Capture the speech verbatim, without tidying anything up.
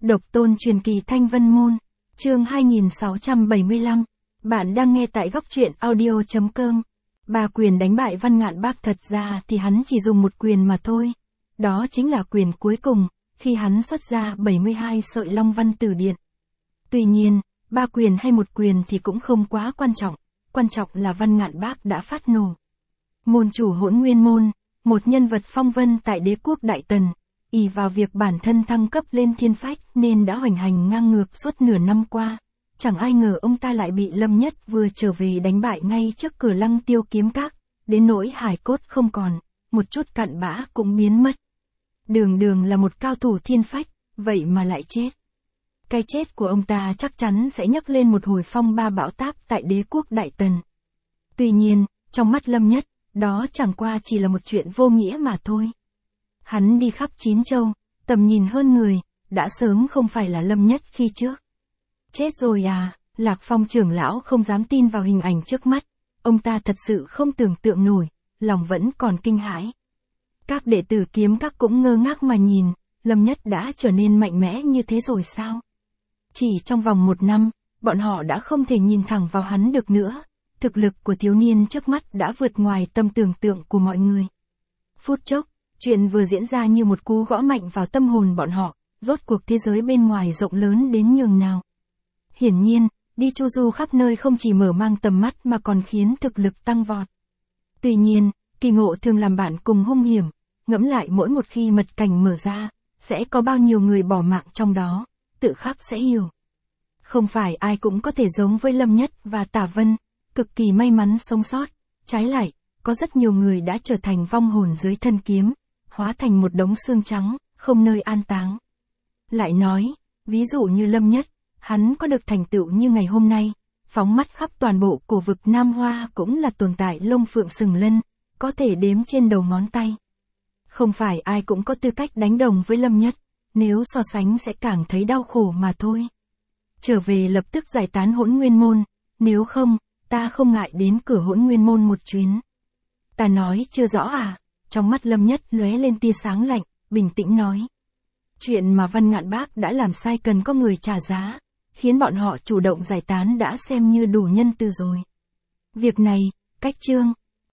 Độc tôn truyền kỳ Thanh Vân Môn, chương hai nghìn sáu trăm bảy mươi lăm. Bạn đang nghe tại góc truyện audio chấm com. Ba quyền đánh bại Văn Ngạn Bác, thật ra thì hắn chỉ dùng một quyền mà thôi. Đó chính là quyền cuối cùng, khi hắn xuất ra bảy mươi hai sợi Long Văn Tử Điện. Tuy nhiên, ba quyền hay một quyền thì cũng không quá quan trọng, quan trọng là Văn Ngạn Bác đã phát nổ. Môn chủ Hỗn Nguyên Môn, một nhân vật phong vân tại đế quốc Đại Tần, ỷ vào việc bản thân thăng cấp lên thiên phách nên đã hoành hành ngang ngược suốt nửa năm qua. Chẳng ai ngờ ông ta lại bị Lâm Nhất vừa trở về đánh bại ngay trước cửa Lăng Tiêu Kiếm Các, đến nỗi hài cốt không còn, một chút cặn bã cũng biến mất. Đường đường là một cao thủ thiên phách, vậy mà lại chết. Cái chết của ông ta chắc chắn sẽ nhấc lên một hồi phong ba bão táp tại đế quốc Đại Tần. Tuy nhiên, trong mắt Lâm Nhất, đó chẳng qua chỉ là một chuyện vô nghĩa mà thôi. Hắn đi khắp chín châu, tầm nhìn hơn người, đã sớm không phải là Lâm Nhất khi trước. Chết rồi à, Lạc Phong trưởng lão không dám tin vào hình ảnh trước mắt, ông ta thật sự không tưởng tượng nổi, lòng vẫn còn kinh hãi. Các đệ tử kiếm các cũng ngơ ngác mà nhìn, Lâm Nhất đã trở nên mạnh mẽ như thế rồi sao? Chỉ trong vòng một năm, bọn họ đã không thể nhìn thẳng vào hắn được nữa, thực lực của thiếu niên trước mắt đã vượt ngoài tầm tưởng tượng của mọi người. Phút chốc, chuyện vừa diễn ra như một cú gõ mạnh vào tâm hồn bọn họ, rốt cuộc thế giới bên ngoài rộng lớn đến nhường nào. Hiển nhiên, đi chu du khắp nơi không chỉ mở mang tầm mắt mà còn khiến thực lực tăng vọt. Tuy nhiên, kỳ ngộ thường làm bạn cùng hung hiểm, ngẫm lại mỗi một khi mật cảnh mở ra, sẽ có bao nhiêu người bỏ mạng trong đó, tự khắc sẽ hiểu. Không phải ai cũng có thể giống với Lâm Nhất và Tả Vân, cực kỳ may mắn sống sót, trái lại, có rất nhiều người đã trở thành vong hồn dưới thân kiếm, hóa thành một đống xương trắng, không nơi an táng. Lại nói, ví dụ như Lâm Nhất, hắn có được thành tựu như ngày hôm nay, phóng mắt khắp toàn bộ cổ vực Nam Hoa cũng là tồn tại lông phượng sừng lân, có thể đếm trên đầu ngón tay. Không phải ai cũng có tư cách đánh đồng với Lâm Nhất, nếu so sánh sẽ càng thấy đau khổ mà thôi. Trở về lập tức giải tán Hỗn Nguyên Môn, nếu không, ta không ngại đến cửa Hỗn Nguyên Môn một chuyến. Ta nói chưa rõ à? Trong mắt Lâm Nhất lóe lên tia sáng lạnh, bình tĩnh nói. Chuyện mà Văn Ngạn Bác đã làm sai cần có người trả giá, khiến bọn họ chủ động giải tán đã xem như đủ nhân từ rồi. Việc này, cách chương,